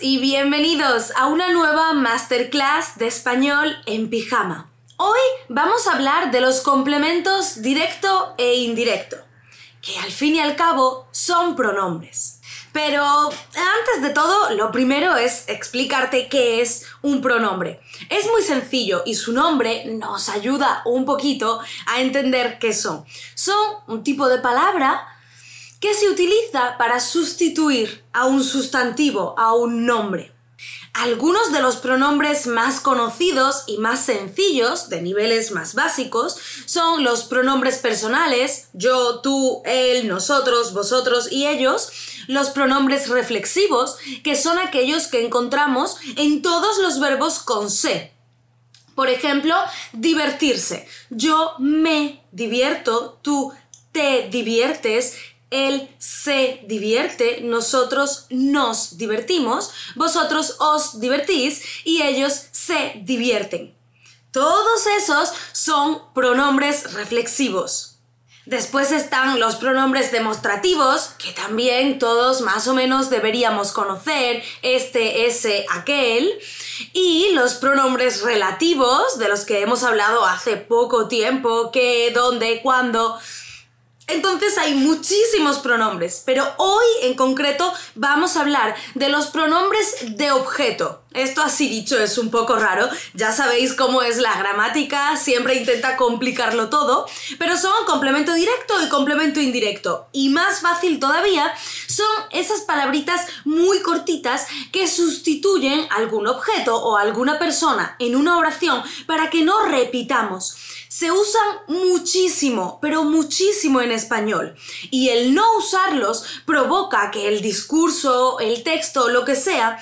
y bienvenidos a una nueva masterclass de español en pijama. Hoy vamos a hablar de los complementos directo e indirecto, que al fin y al cabo son pronombres. Pero antes de todo, lo primero es explicarte qué es un pronombre. Es muy sencillo y su nombre nos ayuda un poquito a entender qué son. Son un tipo de palabra que se utiliza para sustituir a un sustantivo, a un nombre. Algunos de los pronombres más conocidos y más sencillos, de niveles más básicos, son los pronombres personales, yo, tú, él, nosotros, vosotros y ellos. Los pronombres reflexivos, que son aquellos que encontramos en todos los verbos con se. Por ejemplo, divertirse. Yo me divierto, tú te diviertes, él se divierte, nosotros nos divertimos, vosotros os divertís y ellos se divierten. Todos esos son pronombres reflexivos. Después están los pronombres demostrativos, que también todos más o menos deberíamos conocer, este, ese, aquel. Y los pronombres relativos, de los que hemos hablado hace poco tiempo, qué, dónde, cuándo. Entonces hay muchísimos pronombres, pero hoy en concreto vamos a hablar de los pronombres de objeto. Esto así dicho es un poco raro, ya sabéis cómo es la gramática, siempre intenta complicarlo todo, pero son complemento directo y complemento indirecto. Y más fácil todavía son esas palabritas muy cortitas que sustituyen algún objeto o alguna persona en una oración para que no repitamos. Se usan muchísimo, pero muchísimo en español. Y el no usarlos provoca que el discurso, el texto, lo que sea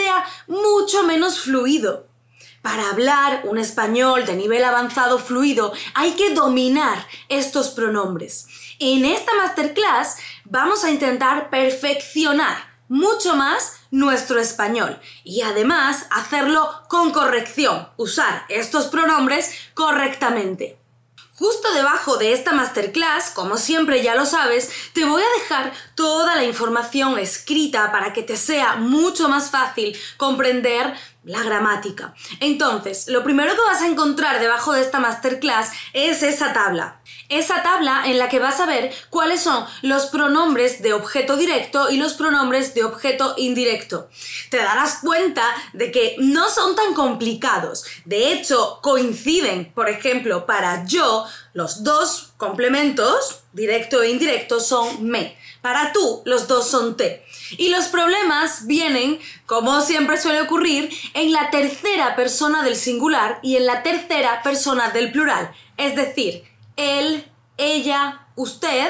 mucho menos fluido. Para hablar un español de nivel avanzado fluido hay que dominar estos pronombres. En esta masterclass vamos a intentar perfeccionar mucho más nuestro español y además hacerlo con corrección, usar estos pronombres correctamente. Justo debajo de esta masterclass, como siempre ya lo sabes, te voy a dejar toda la información escrita para que te sea mucho más fácil comprender la gramática. Entonces, lo primero que vas a encontrar debajo de esta masterclass es esa tabla. Esa tabla en la que vas a ver cuáles son los pronombres de objeto directo y los pronombres de objeto indirecto. Te darás cuenta de que no son tan complicados. De hecho, coinciden. Por ejemplo, para yo, los dos complementos, directo e indirecto, son me. Para tú, los dos son te. Y los problemas vienen, como siempre suele ocurrir, en la tercera persona del singular y en la tercera persona del plural. Es decir, él, ella, usted,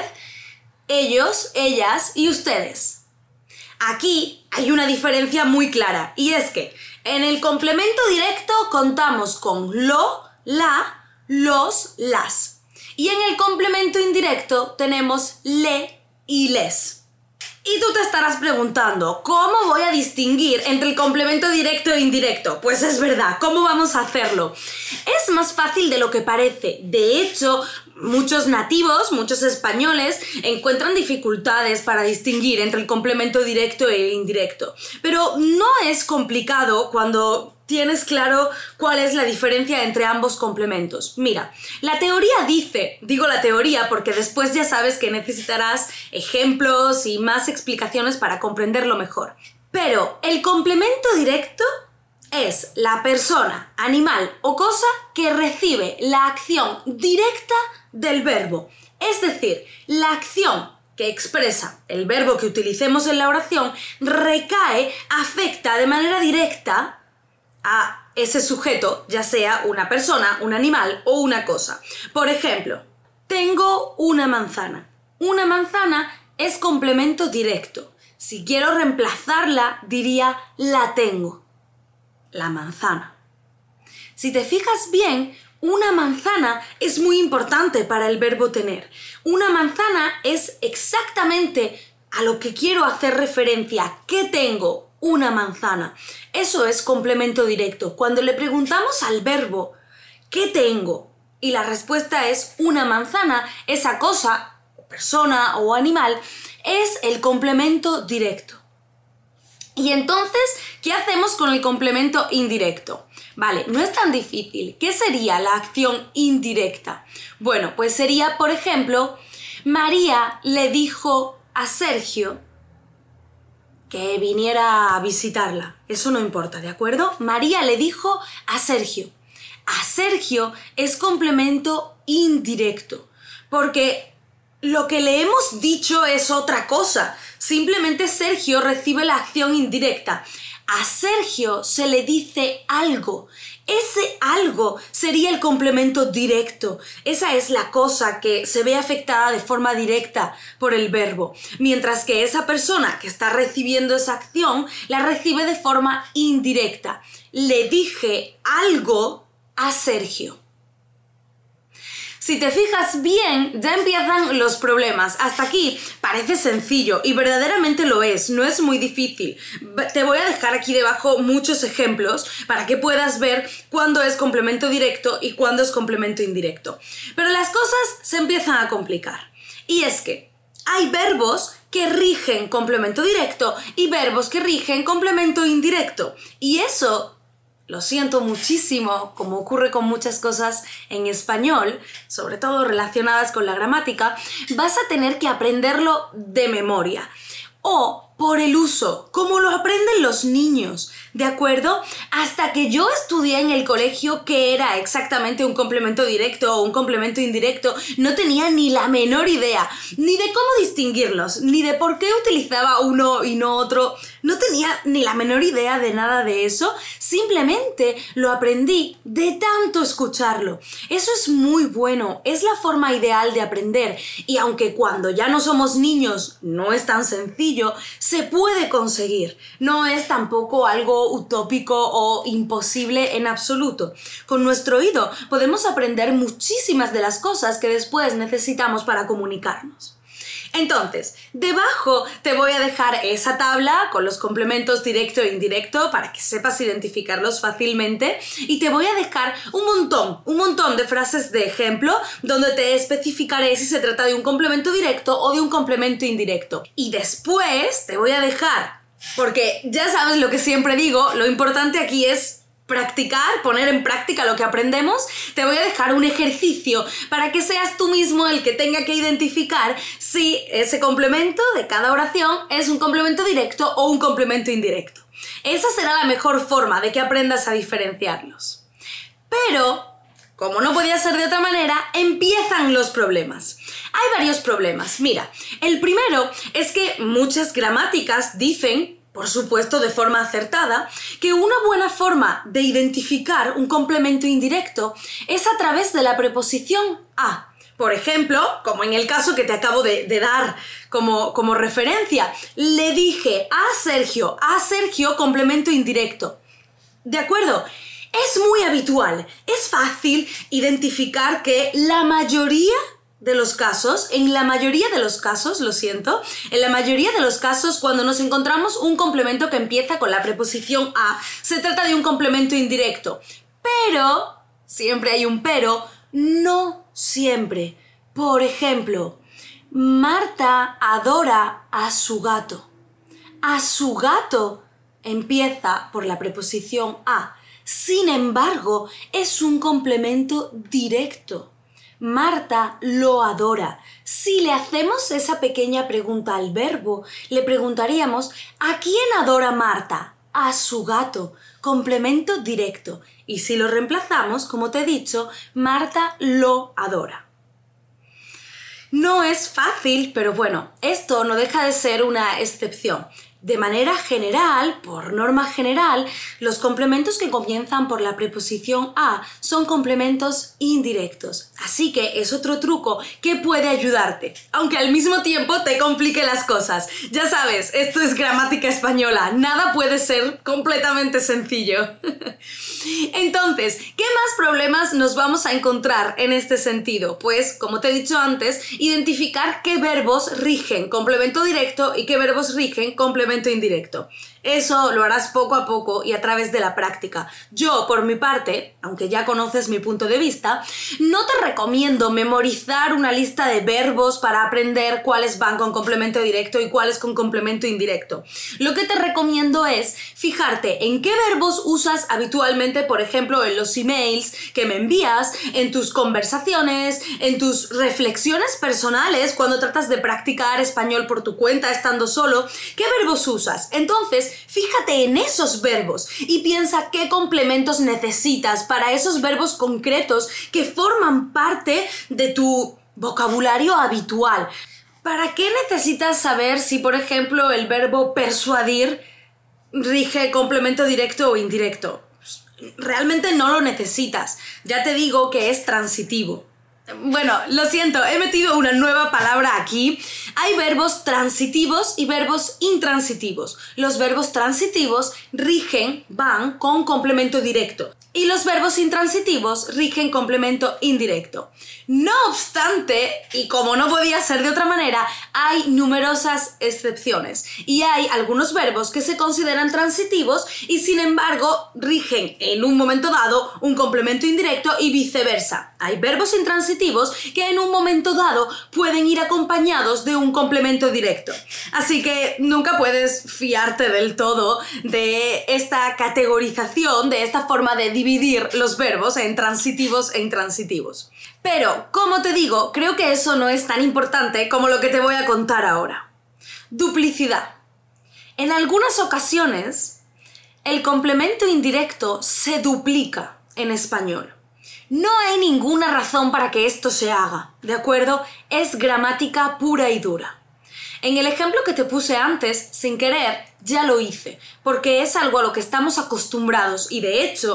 ellos, ellas y ustedes. Aquí hay una diferencia muy clara y es que en el complemento directo contamos con lo, la, los, las. Y en el complemento indirecto tenemos le y les. Y tú te estarás preguntando, ¿cómo voy a distinguir entre el complemento directo e indirecto? Pues es verdad, ¿cómo vamos a hacerlo? Es más fácil de lo que parece. De hecho, muchos nativos, muchos españoles, encuentran dificultades para distinguir entre el complemento directo e indirecto. Pero no es complicado cuando tienes claro cuál es la diferencia entre ambos complementos. Mira, la teoría dice, digo la teoría porque después ya sabes que necesitarás ejemplos y más explicaciones para comprenderlo mejor. Pero el complemento directo es la persona, animal o cosa que recibe la acción directa del verbo. Es decir, la acción que expresa el verbo que utilicemos en la oración recae, afecta de manera directa a ese sujeto, ya sea una persona, un animal o una cosa. Por ejemplo, tengo una manzana. Una manzana es complemento directo. Si quiero reemplazarla, diría la tengo. La manzana. Si te fijas bien, una manzana es muy importante para el verbo tener. Una manzana es exactamente a lo que quiero hacer referencia. ¿Qué tengo? Una manzana. Eso es complemento directo. Cuando le preguntamos al verbo ¿qué tengo? Y la respuesta es una manzana, esa cosa, persona o animal, es el complemento directo. Y entonces, ¿Qué hacemos con el complemento indirecto? Vale, no es tan difícil. ¿Qué sería la acción indirecta? Bueno, pues sería, por ejemplo, María le dijo a Sergio que viniera a visitarla. Eso no importa, ¿de acuerdo? María le dijo a Sergio. A Sergio es complemento indirecto, porque lo que le hemos dicho es otra cosa. Simplemente Sergio recibe la acción indirecta. A Sergio se le dice algo. Ese algo sería el complemento directo. Esa es la cosa que se ve afectada de forma directa por el verbo, mientras que esa persona que está recibiendo esa acción la recibe de forma indirecta. Le dije algo a Sergio. Si te fijas bien, ya empiezan los problemas. Hasta aquí parece sencillo y verdaderamente lo es, no es muy difícil. Te voy a dejar aquí debajo muchos ejemplos para que puedas ver cuándo es complemento directo y cuándo es complemento indirecto. Pero las cosas se empiezan a complicar. Y es que hay verbos que rigen complemento directo y verbos que rigen complemento indirecto. Y eso, lo siento muchísimo, como ocurre con muchas cosas en español, sobre todo relacionadas con la gramática, vas a tener que aprenderlo de memoria o por el uso, como lo aprenden los niños, ¿de acuerdo? Hasta que yo estudié en el colegio qué era exactamente un complemento directo o un complemento indirecto, no tenía ni la menor idea, ni de cómo distinguirlos, ni de por qué utilizaba uno y no otro. No tenía ni la menor idea de nada de eso, simplemente lo aprendí de tanto escucharlo. Eso es muy bueno, es la forma ideal de aprender, y aunque cuando ya no somos niños no es tan sencillo, se puede conseguir. No es tampoco algo utópico o imposible en absoluto. Con nuestro oído podemos aprender muchísimas de las cosas que después necesitamos para comunicarnos. Entonces, debajo te voy a dejar esa tabla con los complementos directo e indirecto para que sepas identificarlos fácilmente, y te voy a dejar un montón de frases de ejemplo donde te especificaré si se trata de un complemento directo o de un complemento indirecto. Y después te voy a dejar, porque ya sabes lo que siempre digo, lo importante aquí es practicar, poner en práctica lo que aprendemos. Te voy a dejar un ejercicio para que seas tú mismo el que tenga que identificar si ese complemento de cada oración es un complemento directo o un complemento indirecto. Esa será la mejor forma de que aprendas a diferenciarlos. Pero, como no podía ser de otra manera, empiezan los problemas. Hay varios problemas. Mira, el primero es que muchas gramáticas dicen, por supuesto de forma acertada, que una buena forma de identificar un complemento indirecto es a través de la preposición a. Por ejemplo, como en el caso que te acabo de dar como referencia, le dije a Sergio complemento indirecto. ¿De acuerdo? Es muy habitual, es fácil identificar que en la mayoría de los casos, cuando nos encontramos un complemento que empieza con la preposición a, se trata de un complemento indirecto. Pero, siempre hay un pero, no siempre. Por ejemplo, Marta adora a su gato. A su gato empieza por la preposición a. Sin embargo, es un complemento directo. Marta lo adora. Si le hacemos esa pequeña pregunta al verbo, le preguntaríamos ¿a quién adora Marta? A su gato. Complemento directo. Y si lo reemplazamos, como te he dicho, Marta lo adora. No es fácil, pero bueno, esto no deja de ser una excepción. De manera general, por norma general, los complementos que comienzan por la preposición a son complementos indirectos. Así que es otro truco que puede ayudarte, aunque al mismo tiempo te complique las cosas. Ya sabes, esto es gramática española, nada puede ser completamente sencillo. Entonces, ¿qué más problemas nos vamos a encontrar en este sentido? Pues, como te he dicho antes, identificar qué verbos rigen complemento directo y qué verbos rigen complemento indirecto. Eso lo harás poco a poco y a través de la práctica. Yo, por mi parte, aunque ya conoces mi punto de vista, no te recomiendo memorizar una lista de verbos para aprender cuáles van con complemento directo y cuáles con complemento indirecto. Lo que te recomiendo es fijarte en qué verbos usas habitualmente, por ejemplo, en los emails que me envías, en tus conversaciones, en tus reflexiones personales cuando tratas de practicar español por tu cuenta estando solo. ¿Qué verbos usas? Entonces, fíjate en esos verbos y piensa qué complementos necesitas para esos verbos concretos que forman parte de tu vocabulario habitual. ¿Para qué necesitas saber si, por ejemplo, el verbo persuadir rige complemento directo o indirecto? Realmente no lo necesitas. Ya te digo que es transitivo. Bueno, lo siento, he metido una nueva palabra aquí. Hay verbos transitivos y verbos intransitivos. Los verbos transitivos van con complemento directo. Y los verbos intransitivos rigen complemento indirecto. No obstante, y como no podía ser de otra manera, hay numerosas excepciones. Y hay algunos verbos que se consideran transitivos y sin embargo rigen en un momento dado un complemento indirecto y viceversa. Hay verbos intransitivos que en un momento dado pueden ir acompañados de un complemento directo. Así que nunca puedes fiarte del todo de esta categorización, de esta forma de dividir los verbos en transitivos e intransitivos. Pero, como te digo, creo que eso no es tan importante como lo que te voy a contar ahora. Duplicidad. En algunas ocasiones, el complemento indirecto se duplica en español. No hay ninguna razón para que esto se haga, ¿de acuerdo? Es gramática pura y dura. En el ejemplo que te puse antes, sin querer, ya lo hice, porque es algo a lo que estamos acostumbrados y de hecho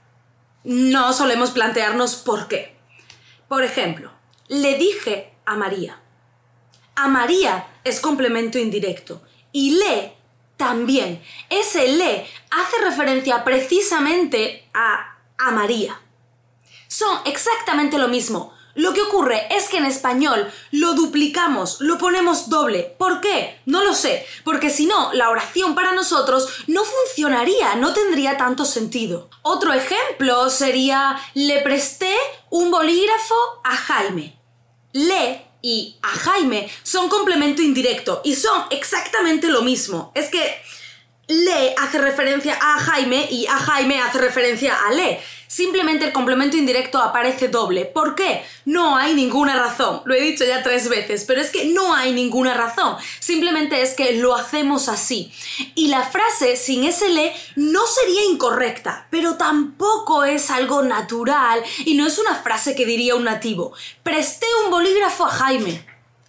no solemos plantearnos por qué. Por ejemplo, le dije a María. A María es complemento indirecto y le también. Ese le hace referencia precisamente a María. Son exactamente lo mismo. Lo que ocurre es que en español lo duplicamos, lo ponemos doble. ¿Por qué? No lo sé, porque si no, la oración para nosotros no funcionaría, no tendría tanto sentido. Otro ejemplo sería, le presté un bolígrafo a Jaime. Le y a Jaime son complemento indirecto y son exactamente lo mismo. Es que le hace referencia a Jaime y a Jaime hace referencia a le. Simplemente el complemento indirecto aparece doble. ¿Por qué? No hay ninguna razón. Lo he dicho ya 3 veces, pero es que no hay ninguna razón. Simplemente es que lo hacemos así. Y la frase sin ese le no sería incorrecta, pero tampoco es algo natural y no es una frase que diría un nativo. Presté un bolígrafo a Jaime.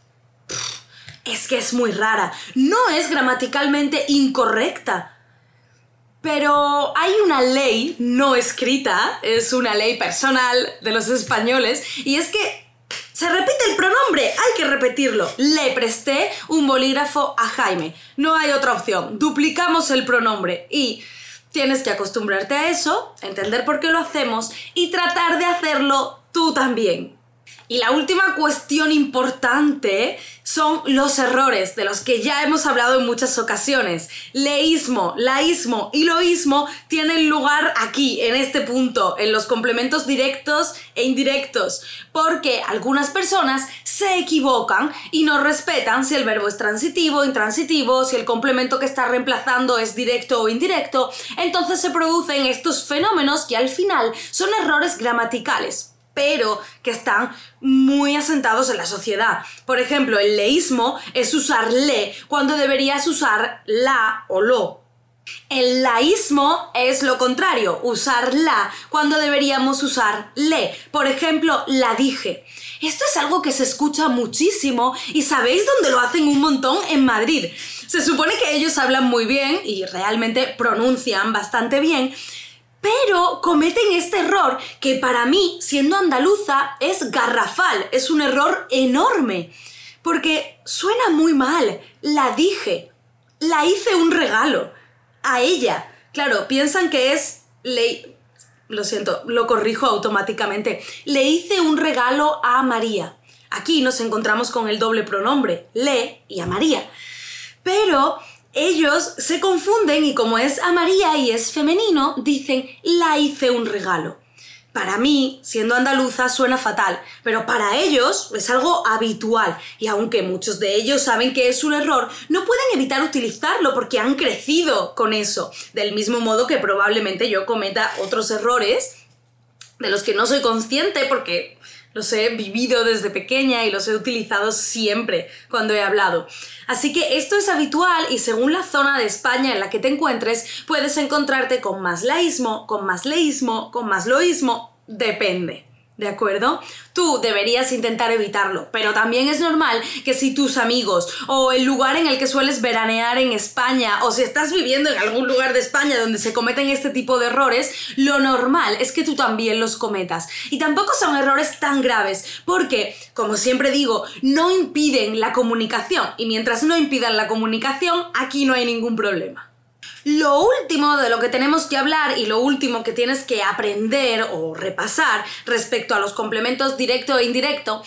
Es que es muy rara. No es gramaticalmente incorrecta. Pero hay una ley no escrita, es una ley personal de los españoles, y es que se repite el pronombre, hay que repetirlo. Le presté un bolígrafo a Jaime. No hay otra opción, duplicamos el pronombre y tienes que acostumbrarte a eso, entender por qué lo hacemos y tratar de hacerlo tú también. Y la última cuestión importante son los errores, de los que ya hemos hablado en muchas ocasiones. Leísmo, laísmo y loísmo tienen lugar aquí, en este punto, en los complementos directos e indirectos, porque algunas personas se equivocan y no respetan si el verbo es transitivo, intransitivo, si el complemento que está reemplazando es directo o indirecto. Entonces se producen estos fenómenos que al final son errores gramaticales, pero que están muy asentados en la sociedad. Por ejemplo, el leísmo es usar le cuando deberías usar la o lo. El laísmo es lo contrario, usar la cuando deberíamos usar le. Por ejemplo, la dije. Esto es algo que se escucha muchísimo y ¿sabéis dónde lo hacen un montón? En Madrid. Se supone que ellos hablan muy bien y realmente pronuncian bastante bien, pero cometen este error que para mí, siendo andaluza, es garrafal, es un error enorme, porque suena muy mal. La dije, la hice un regalo a ella. Claro, piensan que es lo siento, lo corrijo automáticamente. Le hice un regalo a María. Aquí nos encontramos con el doble pronombre, le y a María. Pero ellos se confunden y como es a María y es femenino, dicen la hice un regalo. Para mí, siendo andaluza, suena fatal, pero para ellos es algo habitual y aunque muchos de ellos saben que es un error, no pueden evitar utilizarlo porque han crecido con eso, del mismo modo que probablemente yo cometa otros errores de los que no soy consciente porque los he vivido desde pequeña y los he utilizado siempre cuando he hablado. Así que esto es habitual y según la zona de España en la que te encuentres, puedes encontrarte con más laísmo, con más leísmo, con más loísmo, depende. ¿De acuerdo? Tú deberías intentar evitarlo, pero también es normal que si tus amigos o el lugar en el que sueles veranear en España o si estás viviendo en algún lugar de España donde se cometen este tipo de errores, lo normal es que tú también los cometas. Y tampoco son errores tan graves porque, como siempre digo, no impiden la comunicación y mientras no impidan la comunicación, aquí no hay ningún problema. Lo último de lo que tenemos que hablar y lo último que tienes que aprender o repasar respecto a los complementos directo e indirecto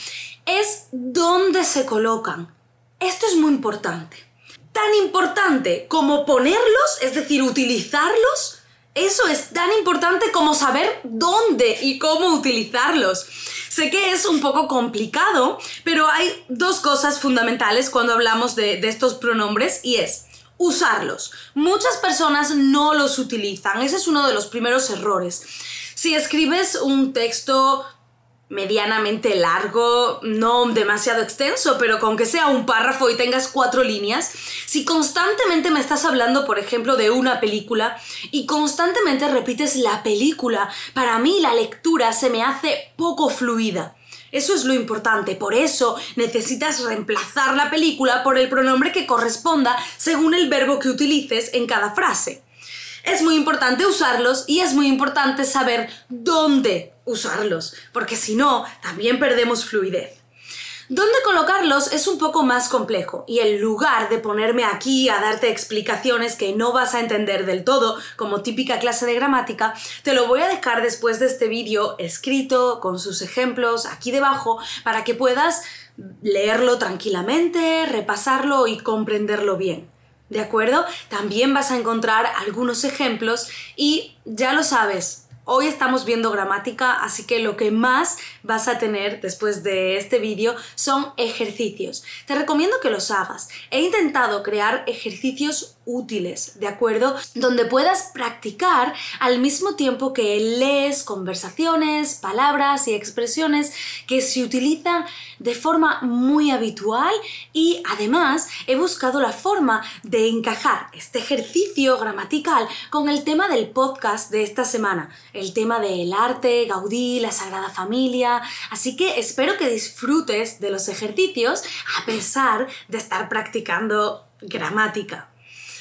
es dónde se colocan. Esto es muy importante. Tan importante como ponerlos, es decir, utilizarlos, eso es tan importante como saber dónde y cómo utilizarlos. Sé que es un poco complicado, pero hay dos cosas fundamentales cuando hablamos de estos pronombres y es usarlos. Muchas personas no los utilizan. Ese es uno de los primeros errores. Si escribes un texto medianamente largo, no demasiado extenso, pero con que sea un párrafo y tengas 4 líneas, si constantemente me estás hablando, por ejemplo, de una película y constantemente repites la película, para mí la lectura se me hace poco fluida. Eso es lo importante, por eso necesitas reemplazar la película por el pronombre que corresponda según el verbo que utilices en cada frase. Es muy importante usarlos y es muy importante saber dónde usarlos, porque si no, también perdemos fluidez. Dónde colocarlos es un poco más complejo y en lugar de ponerme aquí a darte explicaciones que no vas a entender del todo, como típica clase de gramática, te lo voy a dejar después de este vídeo escrito con sus ejemplos aquí debajo para que puedas leerlo tranquilamente, repasarlo y comprenderlo bien. ¿De acuerdo? También vas a encontrar algunos ejemplos y ya lo sabes. Hoy estamos viendo gramática, así que lo que más vas a tener después de este vídeo son ejercicios. Te recomiendo que los hagas. He intentado crear ejercicios útiles, ¿de acuerdo? Donde puedas practicar al mismo tiempo que lees conversaciones, palabras y expresiones que se utilizan de forma muy habitual y además he buscado la forma de encajar este ejercicio gramatical con el tema del podcast de esta semana, el tema del arte, Gaudí, la Sagrada Familia, así que espero que disfrutes de los ejercicios a pesar de estar practicando gramática.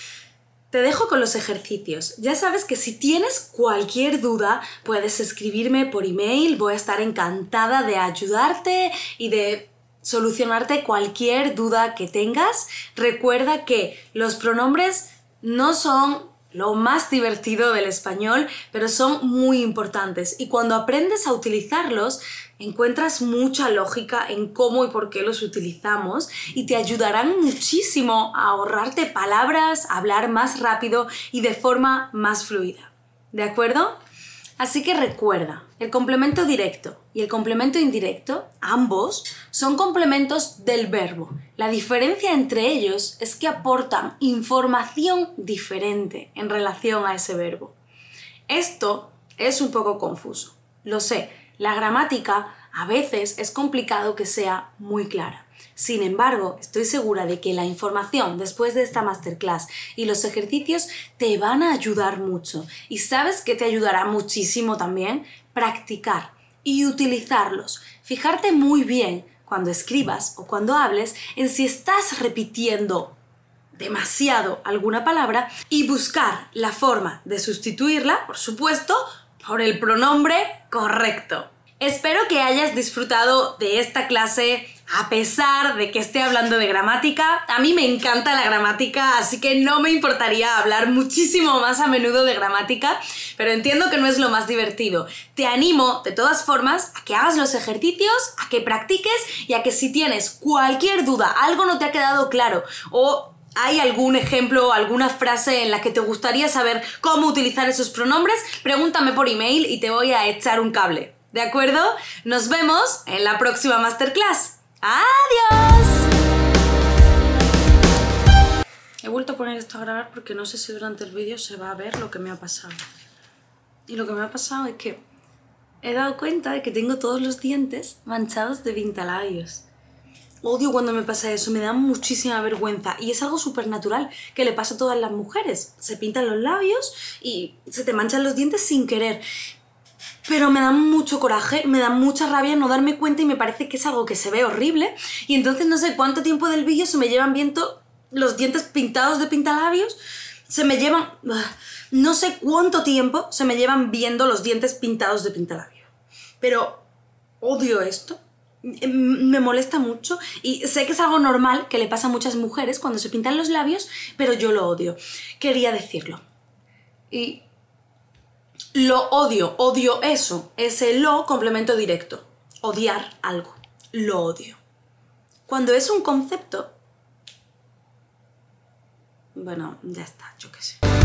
Te dejo con los ejercicios. Ya sabes que si tienes cualquier duda, puedes escribirme por email. Voy a estar encantada de ayudarte y de solucionarte cualquier duda que tengas. Recuerda que los pronombres no son lo más divertido del español, pero son muy importantes y cuando aprendes a utilizarlos encuentras mucha lógica en cómo y por qué los utilizamos y te ayudarán muchísimo a ahorrarte palabras, a hablar más rápido y de forma más fluida. ¿De acuerdo? Así que recuerda, el complemento directo y el complemento indirecto, ambos, son complementos del verbo. La diferencia entre ellos es que aportan información diferente en relación a ese verbo. Esto es un poco confuso, lo sé, la gramática a veces es complicado que sea muy clara. Sin embargo, estoy segura de que la información después de esta masterclass y los ejercicios te van a ayudar mucho. Y ¿sabes qué te ayudará muchísimo también? Practicar y utilizarlos. Fijarte muy bien cuando escribas o cuando hables en si estás repitiendo demasiado alguna palabra y buscar la forma de sustituirla, por supuesto, por el pronombre correcto. Espero que hayas disfrutado de esta clase a pesar de que esté hablando de gramática. A mí me encanta la gramática, así que no me importaría hablar muchísimo más a menudo de gramática, pero entiendo que no es lo más divertido. Te animo, de todas formas, a que hagas los ejercicios, a que practiques y a que si tienes cualquier duda, algo no te ha quedado claro o ¿Hay algún ejemplo, alguna frase en la que te gustaría saber cómo utilizar esos pronombres? Pregúntame por email y te voy a echar un cable. ¿De acuerdo? Nos vemos en la próxima masterclass. ¡Adiós! He vuelto a poner esto a grabar porque no sé si durante el vídeo se va a ver lo que me ha pasado. Y lo que me ha pasado es que he dado cuenta de que tengo todos los dientes manchados de pintalabios. Odio cuando me pasa eso, me da muchísima vergüenza y es algo súper natural que le pasa a todas las mujeres. Se pintan los labios y se te manchan los dientes sin querer. Pero me da mucho coraje, me da mucha rabia no darme cuenta y me parece que es algo que se ve horrible y entonces no sé cuánto tiempo del vídeo se me llevan viendo los dientes pintados de pintalabios. Se me llevan... no sé cuánto tiempo se me llevan viendo los dientes pintados de pintalabios. Pero odio esto. Me molesta mucho y sé que es algo normal que le pasa a muchas mujeres cuando se pintan los labios, pero yo lo odio. Quería decirlo. Y lo odio eso. Ese lo complemento directo. Odiar algo. Lo odio. Cuando es un concepto... Bueno, ya está, yo qué sé.